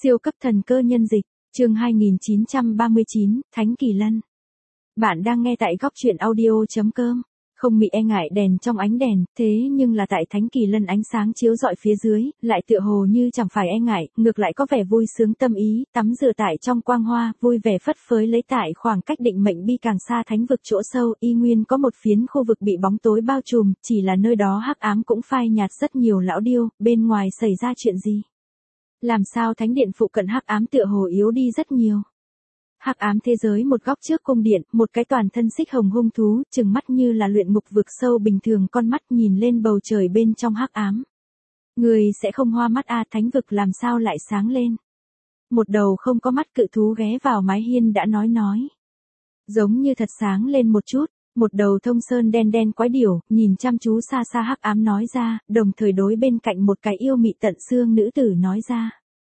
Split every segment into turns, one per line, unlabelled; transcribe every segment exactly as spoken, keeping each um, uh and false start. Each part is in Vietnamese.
Siêu cấp thần cơ nhân dịch, chương hai nghìn chín trăm ba mươi chín, Thánh Kỳ Lân. Bạn đang nghe tại góc truyện audio chấm com. Không bị e ngại đèn trong ánh đèn, thế nhưng là tại Thánh Kỳ Lân ánh sáng chiếu rọi phía dưới, lại tựa hồ như chẳng phải e ngại, ngược lại có vẻ vui sướng tâm ý, tắm rửa tại trong quang hoa, vui vẻ phất phới lấy tại khoảng cách định mệnh bi càng xa thánh vực chỗ sâu, y nguyên có một phiến khu vực bị bóng tối bao trùm, chỉ là nơi đó hắc ám cũng phai nhạt rất nhiều. Lão điêu, bên ngoài xảy ra chuyện gì? Làm sao thánh điện phụ cận hắc ám tựa hồ yếu đi rất nhiều? Hắc ám thế giới một góc trước cung điện, một cái toàn thân xích hồng hung thú, trừng mắt như là luyện ngục vực sâu bình thường, con mắt nhìn lên bầu trời bên trong hắc ám. Người sẽ không hoa mắt a, thánh vực làm sao lại sáng lên? Một đầu không có mắt cự thú ghé vào mái hiên đã nói nói. Giống như thật sáng lên một chút, một đầu thông sơn đen đen quái điểu, nhìn chăm chú xa xa hắc ám nói ra, đồng thời đối bên cạnh một cái yêu mị tận xương nữ tử nói ra.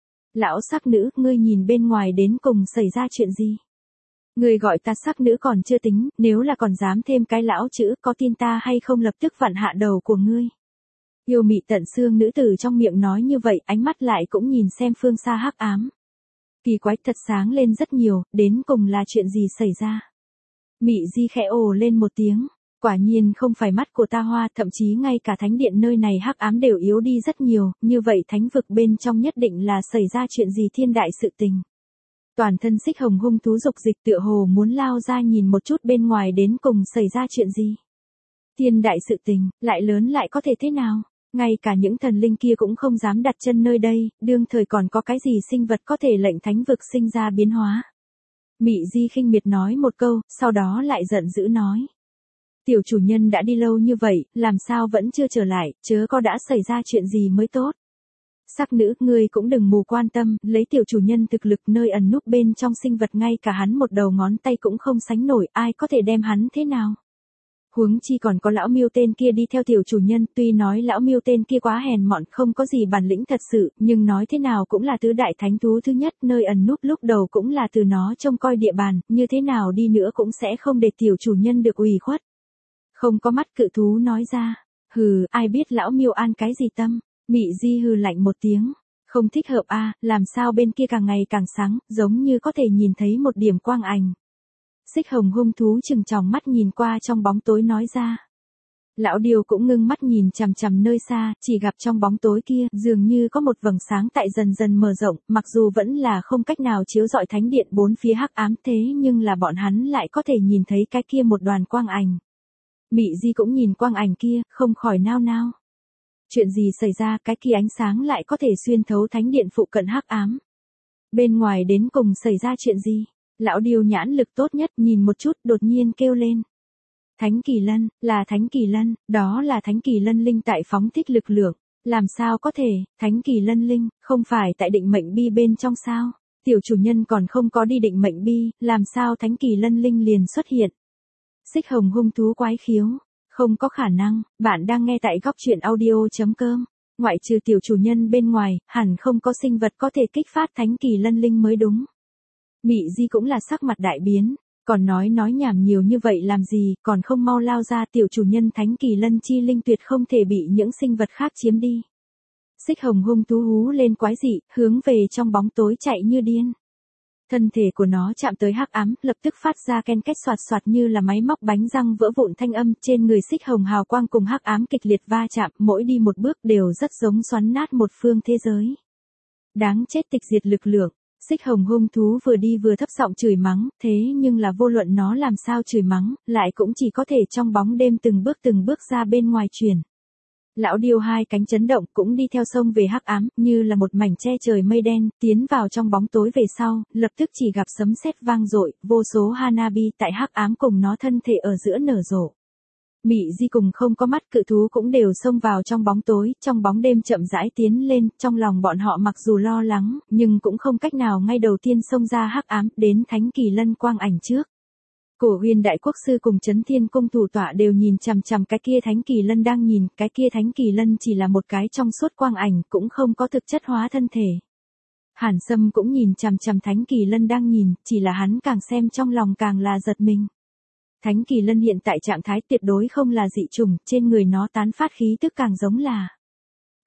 Lão sắc nữ, ngươi nhìn bên ngoài đến cùng xảy ra chuyện gì? Ngươi gọi ta sắc nữ còn chưa tính, nếu là còn dám thêm cái lão chữ, có tin ta hay không lập tức vặn hạ đầu của ngươi? Yêu mị tận xương nữ tử trong miệng nói như vậy, ánh mắt lại cũng nhìn xem phương xa hắc ám. Kỳ quái, thật sáng lên rất nhiều, đến cùng là chuyện gì xảy ra? Mị di khẽ ồ lên một tiếng. Quả nhiên không phải mắt của ta hoa, thậm chí ngay cả thánh điện nơi này hắc ám đều yếu đi rất nhiều, như vậy thánh vực bên trong nhất định là xảy ra chuyện gì thiên đại sự tình. Toàn thân xích hồng hung thú dục dịch tựa hồ muốn lao ra nhìn một chút bên ngoài đến cùng xảy ra chuyện gì. Thiên đại sự tình, lại lớn lại có thể thế nào? Ngay cả những thần linh kia cũng không dám đặt chân nơi đây, đương thời còn có cái gì sinh vật có thể lệnh thánh vực sinh ra biến hóa. Mị di khinh miệt nói một câu, sau đó lại giận dữ nói. Tiểu chủ nhân đã đi lâu như vậy, làm sao vẫn chưa trở lại, chớ có đã xảy ra chuyện gì mới tốt. Sắc nữ, ngươi cũng đừng mù quan tâm, lấy tiểu chủ nhân thực lực nơi ẩn núp bên trong sinh vật ngay cả hắn một đầu ngón tay cũng không sánh nổi, ai có thể đem hắn thế nào. Huống chi còn có lão miêu tên kia đi theo tiểu chủ nhân, tuy nói lão miêu tên kia quá hèn mọn không có gì bản lĩnh thật sự, nhưng nói thế nào cũng là tứ đại thánh thú thứ nhất, nơi ẩn núp lúc đầu cũng là từ nó trông coi địa bàn, như thế nào đi nữa cũng sẽ không để tiểu chủ nhân được ủy khuất. Không có mắt cự thú nói ra, hừ, ai biết lão miêu an cái gì tâm, mị di hừ lạnh một tiếng, không thích hợp a, làm sao bên kia càng ngày càng sáng, giống như có thể nhìn thấy một điểm quang ảnh. Xích hồng hung thú chừng tròng mắt nhìn qua trong bóng tối nói ra. Lão điêu cũng ngưng mắt nhìn chằm chằm nơi xa, chỉ gặp trong bóng tối kia, dường như có một vầng sáng tại dần dần mở rộng, mặc dù vẫn là không cách nào chiếu rọi thánh điện bốn phía hắc ám thế nhưng là bọn hắn lại có thể nhìn thấy cái kia một đoàn quang ảnh. Mị di cũng nhìn quang ảnh kia, không khỏi nao nao. Chuyện gì xảy ra, cái kia ánh sáng lại có thể xuyên thấu thánh điện phụ cận hắc ám. Bên ngoài đến cùng xảy ra chuyện gì? Lão điêu nhãn lực tốt nhất nhìn một chút đột nhiên kêu lên. Thánh Kỳ Lân, là Thánh Kỳ Lân, đó là Thánh Kỳ Lân linh tại phóng thích lực lượng. Làm sao có thể, Thánh Kỳ Lân linh, không phải tại định mệnh bi bên trong sao? Tiểu chủ nhân còn không có đi định mệnh bi, làm sao Thánh Kỳ Lân linh liền xuất hiện? Xích hồng hung thú quái khiếu, không có khả năng, bạn đang nghe tại góc truyện audio chấm com. Ngoại trừ tiểu chủ nhân bên ngoài, hẳn không có sinh vật có thể kích phát Thánh Kỳ Lân linh mới đúng. Mị di cũng là sắc mặt đại biến, còn nói nói nhảm nhiều như vậy làm gì, còn không mau lao ra, tiểu chủ nhân Thánh Kỳ Lân chi linh tuyệt không thể bị những sinh vật khác chiếm đi. Xích hồng hung thú hú lên quái dị, hướng về trong bóng tối chạy như điên. Thân thể của nó chạm tới hắc ám, lập tức phát ra ken két xoạt xoạt như là máy móc bánh răng vỡ vụn thanh âm, trên người xích hồng hào quang cùng hắc ám kịch liệt va chạm, mỗi đi một bước đều rất giống xoắn nát một phương thế giới. Đáng chết, tịch diệt lực lượng. Xích hồng hung thú vừa đi vừa thấp giọng chửi mắng, thế nhưng là vô luận nó làm sao chửi mắng, lại cũng chỉ có thể trong bóng đêm từng bước từng bước ra bên ngoài truyền. Lão điêu hai cánh chấn động cũng đi theo sông về hắc ám, như là một mảnh che trời mây đen, tiến vào trong bóng tối về sau, lập tức chỉ gặp sấm sét vang dội, vô số hanabi tại hắc ám cùng nó thân thể ở giữa nở rộ. Mị di cùng không có mắt cự thú cũng đều xông vào trong bóng tối, trong bóng đêm chậm rãi tiến lên, trong lòng bọn họ mặc dù lo lắng, nhưng cũng không cách nào ngay đầu tiên xông ra hắc ám, đến Thánh Kỳ Lân quang ảnh trước. Cổ Huyền Đại Quốc sư cùng Chấn Thiên Cung thủ tọa đều nhìn chằm chằm cái kia Thánh Kỳ Lân đang nhìn, cái kia Thánh Kỳ Lân chỉ là một cái trong suốt quang ảnh, cũng không có thực chất hóa thân thể. Hàn Sâm cũng nhìn chằm chằm Thánh Kỳ Lân đang nhìn, chỉ là hắn càng xem trong lòng càng là giật mình. Thánh Kỳ Lân hiện tại trạng thái tuyệt đối không là dị chủng, trên người nó tán phát khí tức càng giống là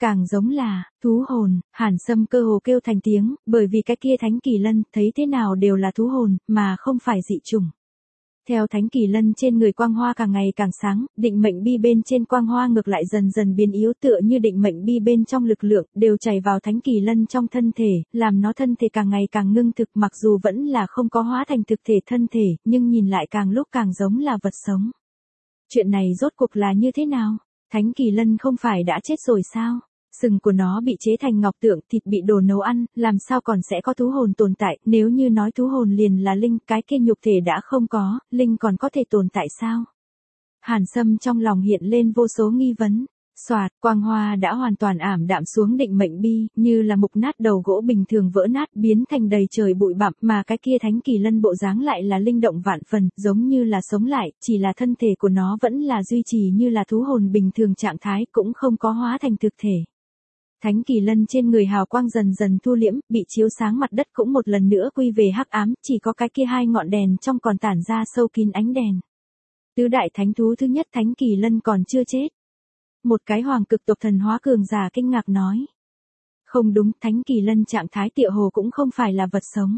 càng giống là thú hồn. Hàn Sâm cơ hồ kêu thành tiếng, bởi vì cái kia Thánh Kỳ Lân thấy thế nào đều là thú hồn, mà không phải dị chủng. Theo Thánh Kỳ Lân trên người quang hoa càng ngày càng sáng, định mệnh bi bên trên quang hoa ngược lại dần dần biến yếu, tựa như định mệnh bi bên trong lực lượng đều chảy vào Thánh Kỳ Lân trong thân thể, làm nó thân thể càng ngày càng ngưng thực, mặc dù vẫn là không có hóa thành thực thể thân thể, nhưng nhìn lại càng lúc càng giống là vật sống. Chuyện này rốt cuộc là như thế nào? Thánh Kỳ Lân không phải đã chết rồi sao? Sừng của nó bị chế thành ngọc tượng, thịt bị đồ nấu ăn, làm sao còn sẽ có thú hồn tồn tại? Nếu như nói thú hồn liền là linh, cái kia nhục thể đã không có, linh còn có thể tồn tại sao? Hàn Sâm trong lòng hiện lên vô số nghi vấn. Xoạt, quang hoa đã hoàn toàn ảm đạm xuống định mệnh bi, như là mục nát đầu gỗ bình thường vỡ nát, biến thành đầy trời bụi bặm, mà cái kia Thánh Kỳ Lân bộ dáng lại là linh động vạn phần, giống như là sống lại, chỉ là thân thể của nó vẫn là duy trì như là thú hồn bình thường trạng thái, cũng không có hóa thành thực thể. Thánh Kỳ Lân trên người hào quang dần dần thu liễm, bị chiếu sáng mặt đất cũng một lần nữa quy về hắc ám, chỉ có cái kia hai ngọn đèn trong còn tản ra sâu kín ánh đèn. Tứ đại thánh thú thứ nhất Thánh Kỳ Lân còn chưa chết. Một cái hoàng cực tộc thần hóa cường giả kinh ngạc nói. Không đúng, Thánh Kỳ Lân trạng thái tựa hồ cũng không phải là vật sống.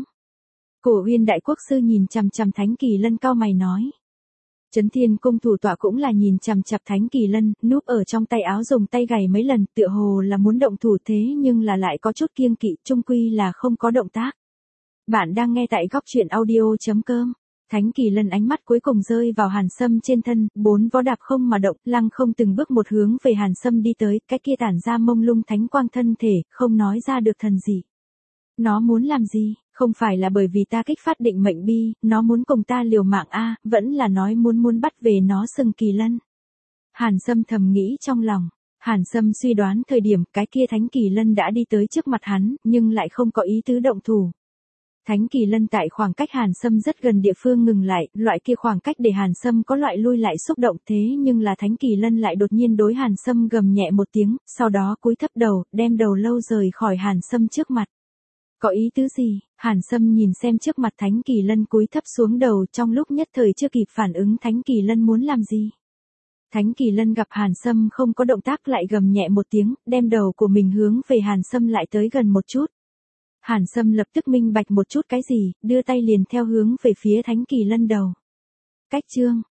Cổ Uyên đại quốc sư nhìn chằm chằm Thánh Kỳ Lân cau mày nói. Chấn Thiên cung thủ tọa cũng là nhìn chằm chằm Thánh Kỳ Lân, núp ở trong tay áo dùng tay gảy mấy lần, tựa hồ là muốn động thủ thế nhưng là lại có chút kiêng kỵ, chung quy là không có động tác. Bạn đang nghe tại góc truyện audio chấm com. Thánh Kỳ Lân ánh mắt cuối cùng rơi vào Hàn Sâm trên thân, bốn vó đạp không mà động, lăng không từng bước một hướng về Hàn Sâm đi tới, cái kia tản ra mông lung thánh quang thân thể, không nói ra được thần gì. Nó muốn làm gì? Không phải là bởi vì ta kích phát định mệnh bi, nó muốn cùng ta liều mạng a, vẫn là nói muốn muốn bắt về nó sừng Kỳ Lân. Hàn Sâm thầm nghĩ trong lòng. Hàn Sâm suy đoán thời điểm cái kia Thánh Kỳ Lân đã đi tới trước mặt hắn, nhưng lại không có ý tứ động thủ. Thánh Kỳ Lân tại khoảng cách Hàn Sâm rất gần địa phương ngừng lại, loại kia khoảng cách để Hàn Sâm có loại lui lại xúc động, thế nhưng là Thánh Kỳ Lân lại đột nhiên đối Hàn Sâm gầm nhẹ một tiếng, sau đó cúi thấp đầu, đem đầu lâu rời khỏi Hàn Sâm trước mặt. Có ý tứ gì? Hàn Sâm nhìn xem trước mặt Thánh Kỳ Lân cúi thấp xuống đầu, trong lúc nhất thời chưa kịp phản ứng Thánh Kỳ Lân muốn làm gì. Thánh Kỳ Lân gặp Hàn Sâm không có động tác lại gầm nhẹ một tiếng, đem đầu của mình hướng về Hàn Sâm lại tới gần một chút. Hàn Sâm lập tức minh bạch một chút cái gì, đưa tay liền theo hướng về phía Thánh Kỳ Lân đầu. Cách chương,